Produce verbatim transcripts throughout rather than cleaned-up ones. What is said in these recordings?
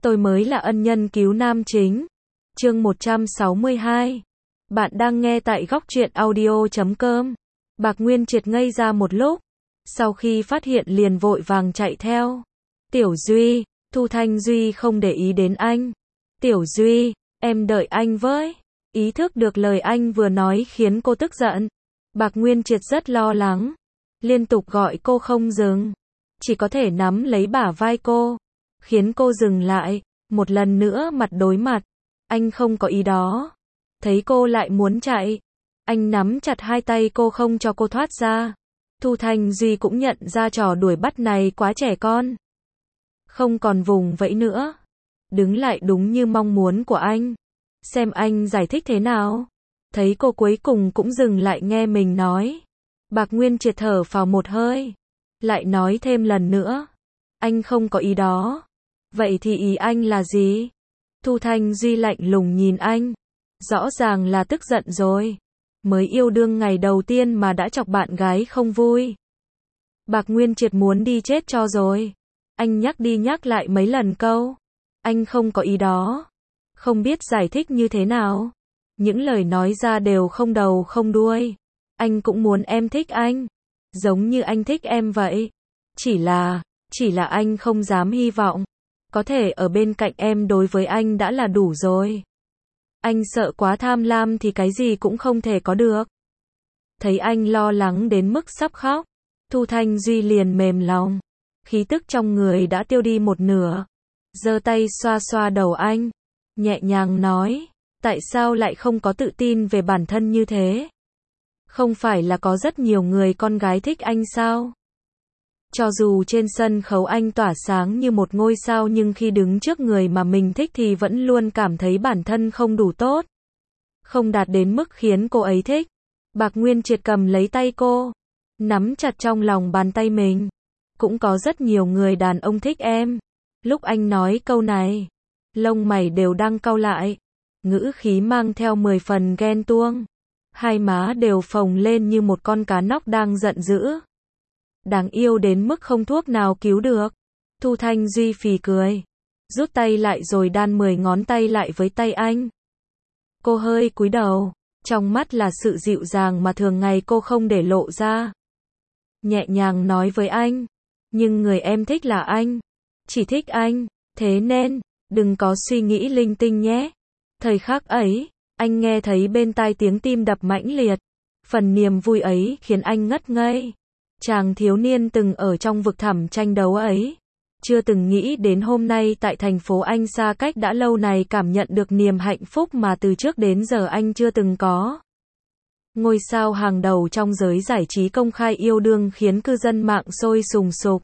Tôi mới là ân nhân cứu nam chính. Chương một trăm sáu mươi hai. Bạn đang nghe tại góc truyện audio chấm com. Bạc Nguyên Triệt ngây ra một lúc. Sau khi phát hiện liền vội vàng chạy theo. Tiểu Duy, Thu Thanh Duy không để ý đến anh. Tiểu Duy, em đợi anh với. Ý thức được lời anh vừa nói khiến cô tức giận. Bạc Nguyên Triệt rất lo lắng. Liên tục gọi cô không dừng. Chỉ có thể nắm lấy bả vai cô. Khiến cô dừng lại. Một lần nữa mặt đối mặt. Anh không có ý đó. Thấy cô lại muốn chạy. Anh nắm chặt hai tay cô không cho cô thoát ra. Thu Thanh Duy cũng nhận ra trò đuổi bắt này quá trẻ con. Không còn vùng vẫy nữa. Đứng lại đúng như mong muốn của anh. Xem anh giải thích thế nào. Thấy cô cuối cùng cũng dừng lại nghe mình nói. Bạc Nguyên Triệt thở phào một hơi. Lại nói thêm lần nữa. Anh không có ý đó. Vậy thì ý anh là gì? Thu Thanh Duy lạnh lùng nhìn anh. Rõ ràng là tức giận rồi. Mới yêu đương ngày đầu tiên mà đã chọc bạn gái không vui. Bạc Nguyên Triệt muốn đi chết cho rồi. Anh nhắc đi nhắc lại mấy lần câu. Anh không có ý đó. Không biết giải thích như thế nào. Những lời nói ra đều không đầu không đuôi. Anh cũng muốn em thích anh. Giống như anh thích em vậy. Chỉ là, chỉ là anh không dám hy vọng. Có thể ở bên cạnh em đối với anh đã là đủ rồi. Anh sợ quá tham lam thì cái gì cũng không thể có được. Thấy anh lo lắng đến mức sắp khóc. Thu Thanh Duy liền mềm lòng. Khí tức trong người đã tiêu đi một nửa. Giơ tay xoa xoa đầu anh. Nhẹ nhàng nói. Tại sao lại không có tự tin về bản thân như thế? Không phải là có rất nhiều người con gái thích anh sao? Cho dù trên sân khấu anh tỏa sáng như một ngôi sao nhưng khi đứng trước người mà mình thích thì vẫn luôn cảm thấy bản thân không đủ tốt. Không đạt đến mức khiến cô ấy thích. Bạc Nguyên Triệt cầm lấy tay cô. Nắm chặt trong lòng bàn tay mình. Cũng có rất nhiều người đàn ông thích em. Lúc anh nói câu này. Lông mày đều đang cau lại. Ngữ khí mang theo mười phần ghen tuông. Hai má đều phồng lên như một con cá nóc đang giận dữ. Đáng yêu đến mức không thuốc nào cứu được. Thu Thanh Duy phì cười. Rút tay lại rồi đan mười ngón tay lại với tay anh. Cô hơi cúi đầu. Trong mắt là sự dịu dàng mà thường ngày cô không để lộ ra. Nhẹ nhàng nói với anh. Nhưng người em thích là anh. Chỉ thích anh. Thế nên, đừng có suy nghĩ linh tinh nhé. Thời khắc ấy, anh nghe thấy bên tai tiếng tim đập mãnh liệt. Phần niềm vui ấy khiến anh ngất ngây. Chàng thiếu niên từng ở trong vực thẳm tranh đấu ấy. Chưa từng nghĩ đến hôm nay tại thành phố anh xa cách đã lâu này cảm nhận được niềm hạnh phúc mà từ trước đến giờ anh chưa từng có. Ngôi sao hàng đầu trong giới giải trí công khai yêu đương khiến cư dân mạng sôi sùng sục.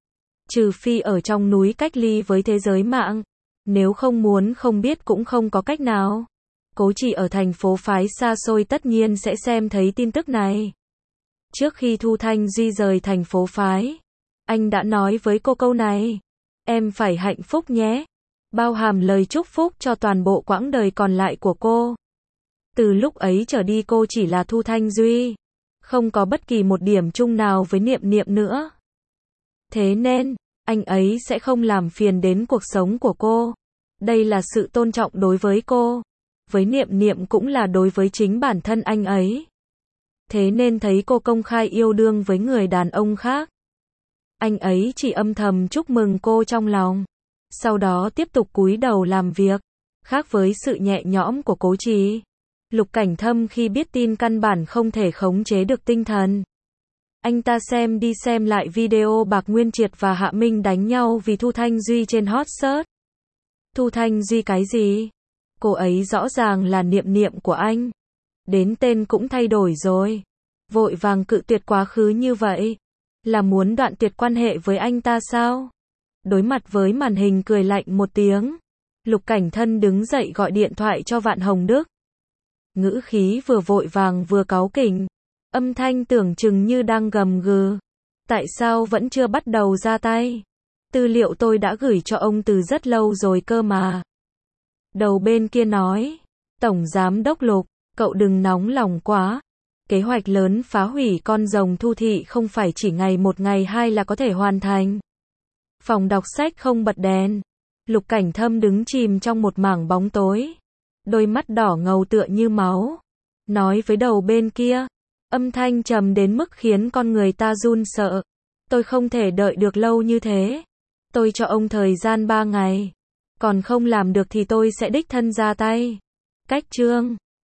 Trừ phi ở trong núi cách ly với thế giới mạng. Nếu không muốn không biết cũng không có cách nào. Cố Chỉ ở thành phố phái xa xôi tất nhiên sẽ xem thấy tin tức này. Trước khi Thu Thanh Duy rời thành phố phái, anh đã nói với cô câu này. Em phải hạnh phúc nhé. Bao hàm lời chúc phúc cho toàn bộ quãng đời còn lại của cô. Từ lúc ấy trở đi cô chỉ là Thu Thanh Duy. Không có bất kỳ một điểm chung nào với Niệm Niệm nữa. Thế nên, anh ấy sẽ không làm phiền đến cuộc sống của cô. Đây là sự tôn trọng đối với cô. Với Niệm Niệm cũng là đối với chính bản thân anh ấy. Thế nên thấy cô công khai yêu đương với người đàn ông khác. Anh ấy chỉ âm thầm chúc mừng cô trong lòng. Sau đó tiếp tục cúi đầu làm việc. Khác với sự nhẹ nhõm của Cố Chỉ. Lục Cảnh Thâm khi biết tin căn bản không thể khống chế được tinh thần. Anh ta xem đi xem lại video Bạc Nguyên Triệt và Hạ Minh đánh nhau vì Thu Thanh Duy trên hot search. Thu Thanh Duy cái gì? Cô ấy rõ ràng là Niệm Niệm của anh. Đến tên cũng thay đổi rồi. Vội vàng cự tuyệt quá khứ như vậy. Là muốn đoạn tuyệt quan hệ với anh ta sao? Đối mặt với màn hình cười lạnh một tiếng. Lục Cảnh Thân đứng dậy gọi điện thoại cho Vạn Hồng Đức. Ngữ khí vừa vội vàng vừa cáu kỉnh. Âm thanh tưởng chừng như đang gầm gừ. Tại sao vẫn chưa bắt đầu ra tay? Tư liệu tôi đã gửi cho ông từ rất lâu rồi cơ mà. Đầu bên kia nói. Tổng Giám Đốc Lục, cậu đừng nóng lòng quá. Kế hoạch lớn phá hủy con rồng Thu Thị không phải chỉ ngày một ngày hai là có thể hoàn thành. Phòng đọc sách không bật đèn. Lục Cảnh Thâm đứng chìm trong một mảng bóng tối. Đôi mắt đỏ ngầu tựa như máu. Nói với đầu bên kia. Âm thanh trầm đến mức khiến con người ta run sợ. Tôi không thể đợi được lâu như thế. Tôi cho ông thời gian ba ngày. Còn không làm được thì tôi sẽ đích thân ra tay. Cách chương